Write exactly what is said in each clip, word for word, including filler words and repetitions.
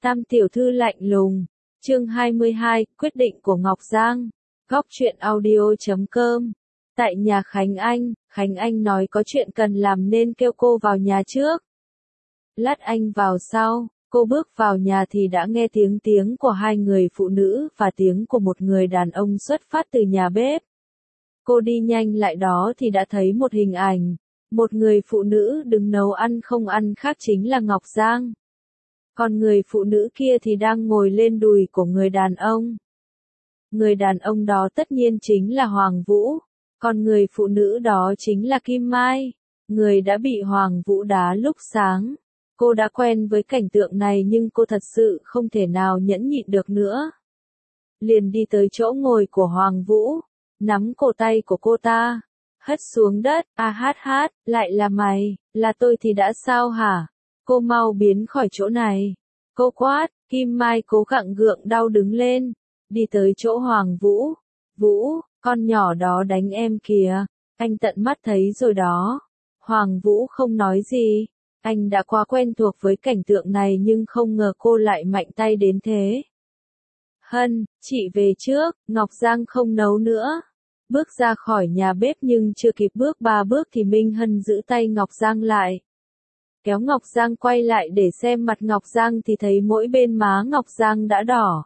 Tam tiểu thư lạnh lùng. Chương hai mươi hai, quyết định của Ngọc Giang. Góc truyện audio chấm com. Tại nhà Khánh Anh, Khánh Anh nói có chuyện cần làm nên kêu cô vào nhà trước. Lát anh vào sau, cô bước vào nhà thì đã nghe tiếng tiếng của hai người phụ nữ và tiếng của một người đàn ông xuất phát từ nhà bếp. Cô đi nhanh lại đó thì đã thấy một hình ảnh, một người phụ nữ đứng nấu ăn không ăn khác chính là Ngọc Giang. Còn người phụ nữ kia thì đang ngồi lên đùi của người đàn ông. Người đàn ông đó tất nhiên chính là Hoàng Vũ, còn người phụ nữ đó chính là Kim Mai, người đã bị Hoàng Vũ đá lúc sáng. Cô đã quen với cảnh tượng này nhưng cô thật sự không thể nào nhẫn nhịn được nữa. Liền đi tới chỗ ngồi của Hoàng Vũ, nắm cổ tay của cô ta, hất xuống đất, a hát hát, lại là mày, là tôi thì đã sao hả? Cô mau biến khỏi chỗ này. Cô quát, Kim Mai cố gắng gượng đau đứng lên, đi tới chỗ Hoàng Vũ. Vũ, con nhỏ đó đánh em kìa, anh tận mắt thấy rồi đó. Hoàng Vũ không nói gì, anh đã quá quen thuộc với cảnh tượng này nhưng không ngờ cô lại mạnh tay đến thế. Hân, chị về trước, Ngọc Giang không nấu nữa. Bước ra khỏi nhà bếp nhưng chưa kịp bước ba bước thì Minh Hân giữ tay Ngọc Giang lại. Kéo Ngọc Giang quay lại để xem mặt Ngọc Giang thì thấy mỗi bên má Ngọc Giang đã đỏ.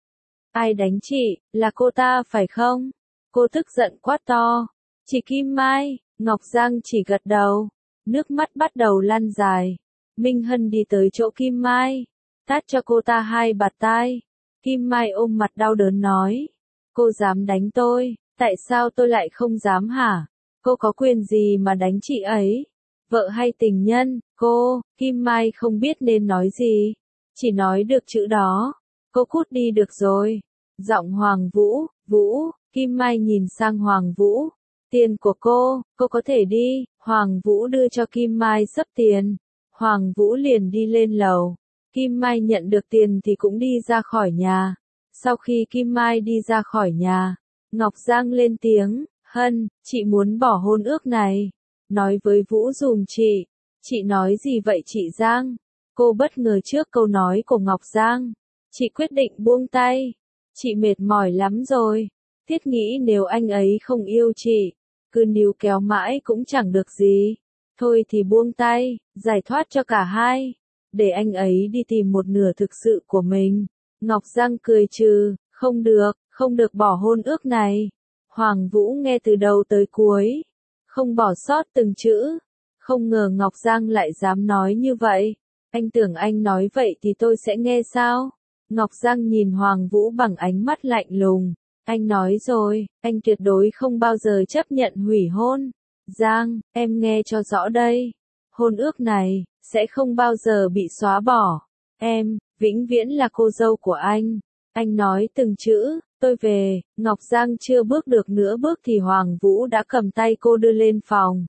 Ai đánh chị, là cô ta phải không? Cô tức giận quát to. Chị Kim Mai, Ngọc Giang chỉ gật đầu. Nước mắt bắt đầu lan dài. Minh Hân đi tới chỗ Kim Mai, tát cho cô ta hai bạt tai. Kim Mai ôm mặt đau đớn nói. Cô dám đánh tôi, tại sao tôi lại không dám hả? Cô có quyền gì mà đánh chị ấy? Vợ hay tình nhân? Cô, Kim Mai không biết nên nói gì, chỉ nói được chữ đó. Cô cút đi được rồi. Giọng Hoàng Vũ, Vũ, Kim Mai nhìn sang Hoàng Vũ. Tiền của cô, cô có thể đi. Hoàng Vũ đưa cho Kim Mai xấp tiền. Hoàng Vũ liền đi lên lầu. Kim Mai nhận được tiền thì cũng đi ra khỏi nhà. Sau khi Kim Mai đi ra khỏi nhà, Ngọc Giang lên tiếng, Hân, chị muốn bỏ hôn ước này. Nói với Vũ dùm chị. Chị nói gì vậy chị Giang? Cô bất ngờ trước câu nói của Ngọc Giang. Chị quyết định buông tay. Chị mệt mỏi lắm rồi. Thiết nghĩ nếu anh ấy không yêu chị, cứ níu kéo mãi cũng chẳng được gì. Thôi thì buông tay, giải thoát cho cả hai. Để anh ấy đi tìm một nửa thực sự của mình. Ngọc Giang cười trừ, không được, không được bỏ hôn ước này. Hoàng Vũ nghe từ đầu tới cuối, không bỏ sót từng chữ. Không ngờ Ngọc Giang lại dám nói như vậy. Anh tưởng anh nói vậy thì tôi sẽ nghe sao? Ngọc Giang nhìn Hoàng Vũ bằng ánh mắt lạnh lùng. Anh nói rồi, anh tuyệt đối không bao giờ chấp nhận hủy hôn. Giang, em nghe cho rõ đây. Hôn ước này, sẽ không bao giờ bị xóa bỏ. Em, vĩnh viễn là cô dâu của anh. Anh nói từng chữ, tôi về. Ngọc Giang chưa bước được nửa bước thì Hoàng Vũ đã cầm tay cô đưa lên phòng.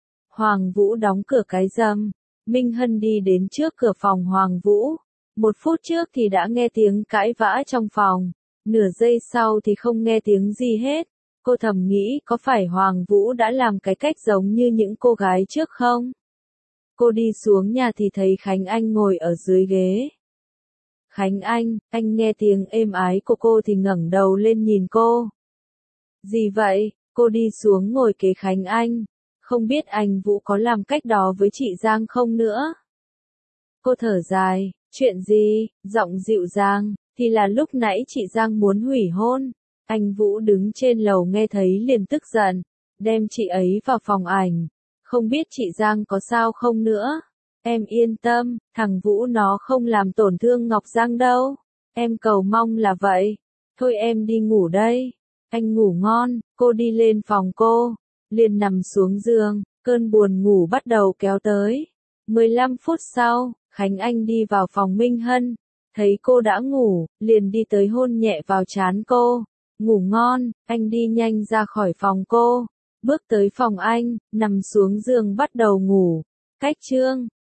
Hoàng Vũ đóng cửa cái rầm. Minh Hân đi đến trước cửa phòng Hoàng Vũ. Một phút trước thì đã nghe tiếng cãi vã trong phòng. Nửa giây sau thì không nghe tiếng gì hết. Cô thầm nghĩ có phải Hoàng Vũ đã làm cái cách giống như những cô gái trước không? Cô đi xuống nhà thì thấy Khánh Anh ngồi ở dưới ghế. Khánh Anh, anh nghe tiếng êm ái của cô thì ngẩng đầu lên nhìn cô. Gì vậy? Cô đi xuống ngồi kế Khánh Anh. Không biết anh Vũ có làm cách đó với chị Giang không nữa? Cô thở dài, chuyện gì? Giọng dịu dàng, thì là lúc nãy chị Giang muốn hủy hôn. Anh Vũ đứng trên lầu nghe thấy liền tức giận, đem chị ấy vào phòng ảnh. Không biết chị Giang có sao không nữa? Em yên tâm, thằng Vũ nó không làm tổn thương Ngọc Giang đâu. Em cầu mong là vậy. Thôi em đi ngủ đây. Anh ngủ ngon. Cô đi lên phòng cô, liền nằm xuống giường, cơn buồn ngủ bắt đầu kéo tới. mười lăm phút sau, Khánh Anh đi vào phòng Minh Hân, thấy cô đã ngủ, liền đi tới hôn nhẹ vào trán cô. Ngủ ngon. Anh đi nhanh ra khỏi phòng cô, bước tới phòng anh, nằm xuống giường bắt đầu ngủ. Cách chương